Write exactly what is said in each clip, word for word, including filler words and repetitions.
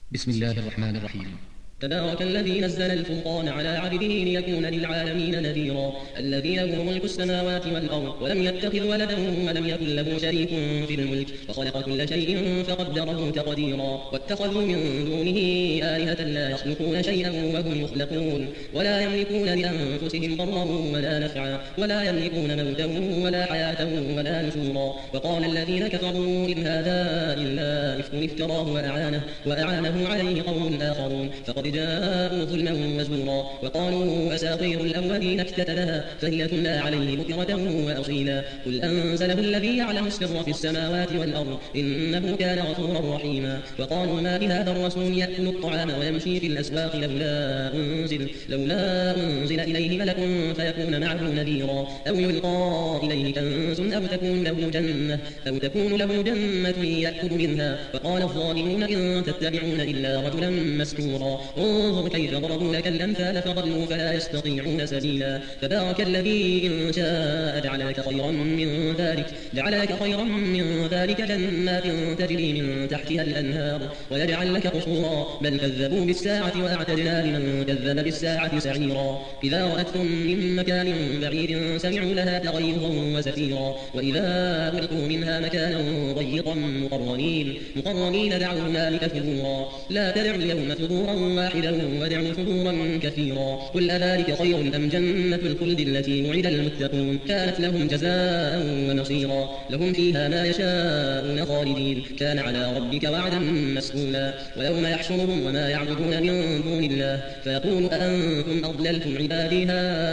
بسم الله الرحمن الرحيم. تبارك الذي نزل الفرقان على عبده ليكون للعالمين نذيرا الذي له ملك السماوات والأرض ولم يتخذ ولدا ولم يكن له شريك في الملك وخلق كل شيء فقدره تقديرا واتخذوا من دونه آلهة لا يخلقون شيئا وهم يخلقون ولا يملكون لأنفسهم ضرا ولا نفعا ولا يملكون موتا ولا حياة ولا نشورا وقال الذين كفروا إن هذا إلا إفك افتراه وأعانه, وأعانه عليه قوم آخرون فقد جاءوا ظلما وزورا وقالوا أساطير الأولين اكتتبها فهي تملى عليه بكرة وأصيلا قل أنزله الذي يعلم السر في السماوات والأرض إنه كان غفورا رحيما وقالوا ما لهذا الرسول يأكل الطعام ويمشي في الأسواق لولا أنزل, لولا أنزل إليه ملك فيكون معه نذيرا أو يلقى إليه كنز أو تكون له جنة أو تكون له جنة يأكل منها وقال الظالمون إن تتبعون إلا رجلا مسحورا انظر كيف ضربوا لك الأمثال فضلوا فلا يستطيعون سبيلا تبارك الذي إن شاء جعلك خيرا من ذلك جعلك خيرا من ذلك جنات تجري من تحتها الأنهار ويجعل لك قصورا بل كذبوا بالساعة وأعتدنا لمن كذب بالساعة سعيرا إذا رأتهم من مكان بعيد سمعوا لها تغيظا وزفيرا وإذا ألقوا منها مكانا ضيقا مقرنين مقرنين دعوا هنالك ثبورا لا تدعوا اليوم ثبورا واحدا ودعوا ثبورا كثيرا قل أذلك خير أم جنة الخلد التي وعد المتقون كانت لهم جزاء ونصيرا لهم فيها ما يشاءون خالدين كان على ربك وعدا مسئولا ويوم يحشرهم وما يعبدون من دون الله فيقول أأنتم أضللتم عبادي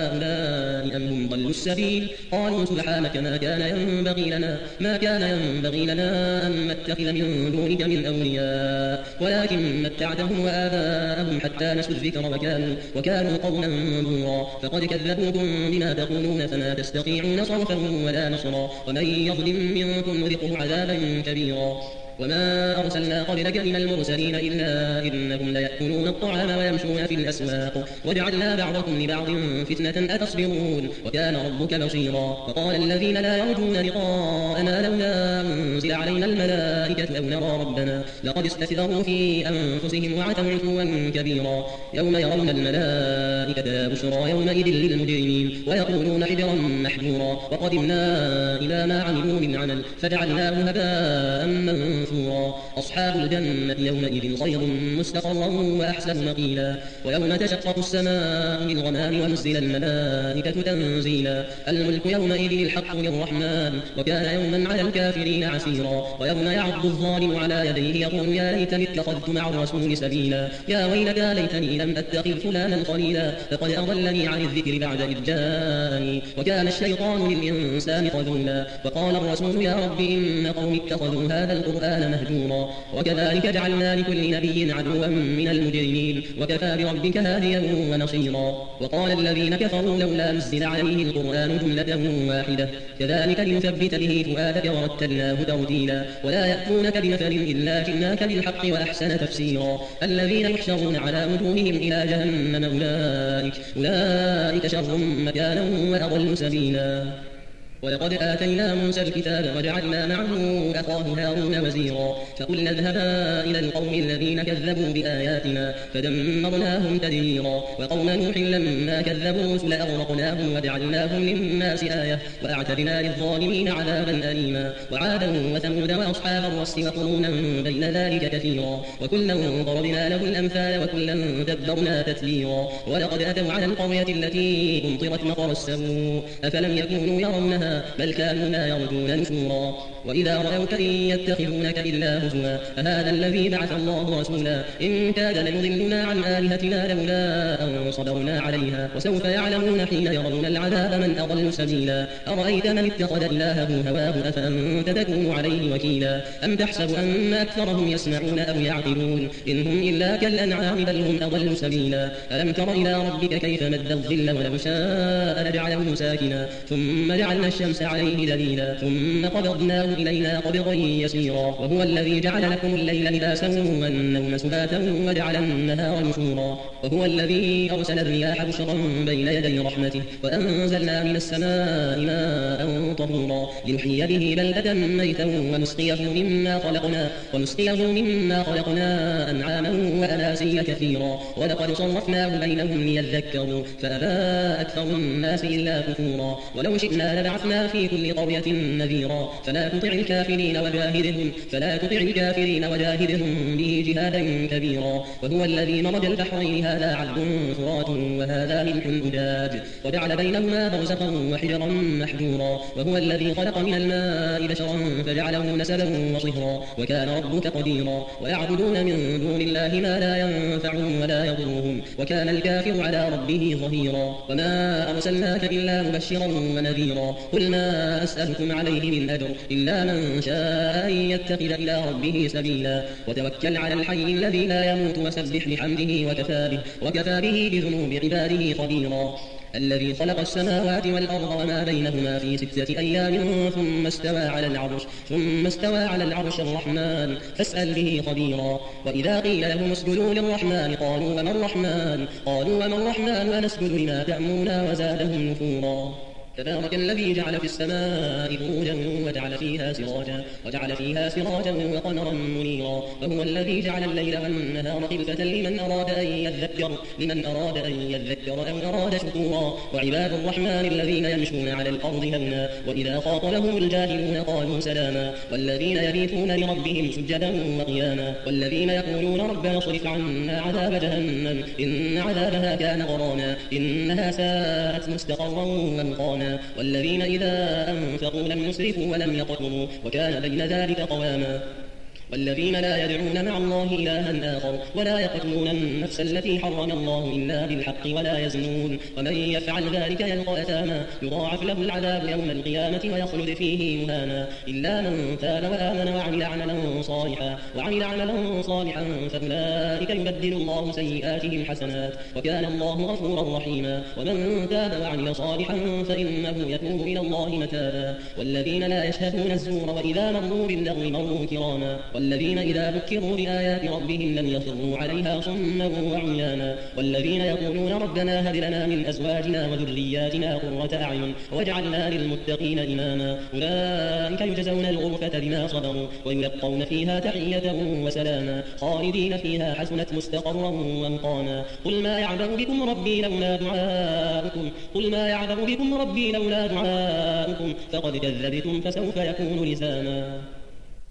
هؤلاء أم هم ضلوا السبيل قالوا سبحانك ما كان ينبغي لنا ما كان ينبغي لنا أن نتخذ من دونك من أولياء ولكن متعتهم وآباءهم حتى نسوا الذكر وكانوا, وكانوا قوما بورا فقد كذبوكم بما تقولون فما تستطيعون صرفا ولا نصرا ومن يظلم منكم نذقه عذابا كبيرا وما أرسلنا قبلك من المرسلين إلا إنهم ليأكلون الطعام ويمشون في الأسواق وجعلنا بعضكم لبعض فتنة أتصبرون وكان ربك بصيرا وقال الذين لا يرجون لقاءنا لولا أنزل علينا الملائكة أو نرى ربنا لقد استكبروا في أنفسهم وعتوا عتوا كبيرا يوم يرون الملائكة بشرى يومئذ للمجرمين ويقولون حجرا محجورا وقدمنا إلى ما عملوا من عمل فجعلناه هباء منثورا أصحاب الجنة يومئذ خير مستقرا وأحسن مقيلا ويوم تشقق السماء بالغمام ونزل الملائكة تنزيلا الملك يومئذ الحق للرحمن وكان يوما على الكافرين عسيرا ويوم يعض الظالم على يديه يقول يا ليتني اتخذت مع الرسول سبيلا يا ويلتى ليتني لم أتخذ فلانا خليلا فقد أضلني عن الذكر بعد إذ جاءني وكان الشيطان للإنسان خذولا وقال الرسول يا رب إن قوم اتخذوا هذا القرآن مهجورا وكذلك جعلنا لكل نبي عدوا من المجرمين وكفى بربك هاديا ونصيرا وقال الذين كفروا لولا نزل عليه القرآن جملة واحدة كذلك لنثبت به فؤادك ورتلناه ترتيلا ولا يأتونك بمثل إلا جئناك بالحق وأحسن تفسيرا الذين يحشرون على وجوههم إلى جهنم أولئك, أولئك شر مكانا وأضل سبيلا ولقد آتينا موسى الكتاب وجعلنا معه أخاه هارون وزيرا فقلنا اذهبا إلى القوم الذين كذبوا بآياتنا فدمرناهم تدميرا وقوم نوح لما كذبوا الرسل أغرقناهم وجعلناهم للناس آية وأعتدنا للظالمين عذابا أليما وعادا وثمود وأصحاب الرس وقرونا بين ذلك كثيرا وكلا ضربنا له الأمثال وكلا دبرنا تتبيرا ولقد أتوا على القرية التي أمطرت مطر السوء أفلم يكونوا يرونها بل كانوا لا يرجون نشورا وإذا رأوك إن يتخذونك إلا هزوا فهذا الذي بعث الله رسولا إن كاد ليضلنا عن آلهتنا لولا أن صبرنا عليها وسوف يعلمون حين يرون العذاب من أضل سبيلا أرأيت من اتخذ إلهه هواه أفأنت تكون عليه وكيلا أم تحسب أن أكثرهم يسمعون أو يعقلون إن هم إلا كالأنعام بل هم أضل سبيلا ألم تر إلى ربك كيف مد الظل ولو شاء لجعله ساكنا ثم جعلنا الشمس عليه دليلا ثم قبضناه إلينا قبضا يسيرا وهو الذي جعل لكم الليل لباسا والنوم سباتا وجعل النهار نشورا وهو الذي أرسل الرياح بشرا بين يدي رحمته وأنزلنا من السماء ماء طهورا لنحيي به بلدة ميتا ونسقيه مما خلقنا ونسقيه مما خلقنا أنعاما وأناسيا كثيرا ولقد صرفناه بينهم ليذكروا فأبى أكثر الناس إلا كفورا ولو شئنا لبعثنا في كل قرية نذيرا فلا تطع الكافرين وجاهدهم فلا تطع الكافرين وجاهدهم به جهادا كبيرا وهو الذي مرج البحرين هذا عذب فرات وهذا ملح أجاج وجعل بينهما برزخا وحجرا محجورا وهو الذي خلق من الماء بشرا فجعله نسبا وصهرا وكان ربك قديرا ويعبدون من دون الله ما لا ينفعهم ولا يضرهم وكان الكافر على ربه ظهيرا وما أرسلناك إلا مبشرا ونذيرا قل ما أسألكم عليه من أجر إلا من شاء أن يتخذ إلى ربه سبيلا وتوكل على الحي الذي لا يموت وسبح بحمده وكفى به, وكفى به بذنوب عباده خبيرا الذي خلق السماوات والأرض وما بينهما في ستة أيام ثم استوى على العرش ثم استوى على العرش الرحمن فاسأل به خبيرا وإذا قيل لهم اسجدوا للرحمن قالوا وما الرحمن قالوا وما الرحمن ونسجد لما تأمرنا وزادهم نفورا تبارك الذي جعل في السماء بروجا وجعل فيها سراجا وجعل فيها سراجا وقمرا منيرا وهو الذي جعل الليل والنهار خلفة لمن أراد أن يذكر لمن أراد أن يذكر أو أراد شكورا وعباد الرحمن الذين يمشون على الأرض هونا وإذا خاطبهم الجاهلون قالوا سلاما والذين يبيتون لربهم سجدا وقياما والذين يقولون ربنا اصرف عنا عذاب جهنم إن عذابها كان غراما إنها ساءت مستقرا ومقاما والذين إذا أنفقوا لم يسرفوا ولم يقتروا وكان بين ذلك قواما والذين لا يدعون مع الله إلها آخر ولا يقتلون النفس التي حرم الله إلا بالحق ولا يزنون ومن يفعل ذلك يلقى أثاما يضاعف له العذاب يوم القيامة ويخلد فيه مهانا إلا من تاب وآمن وعمل عملا صالحا وعمل عملا صالحا فأولئك يبدل الله سيئاتهم حسنات وكان الله غفورا رحيما ومن تاب وعمل صالحا فإنه يتوب إلى الله متابا والذين لا يشهدون الزور وإذا مروا باللغو مروا كراما والذين إذا ذكروا بآيات ربهم لم يخروا عليها صما وعميانا والذين يقولون ربنا هب لنا من أزواجنا وذرياتنا قرة أعين واجعلنا للمتقين إماما أولئك يجزون الغرفة بما صبروا ويلقون فيها تحية وسلاما خالدين فيها حسنت مستقرا ومقاما قل ما يعبأ بكم ربي لولا دعاؤكم قل ما يعبأ بكم ربي لولا دعاؤكم فقد كذبتم فسوف يكون لزاما.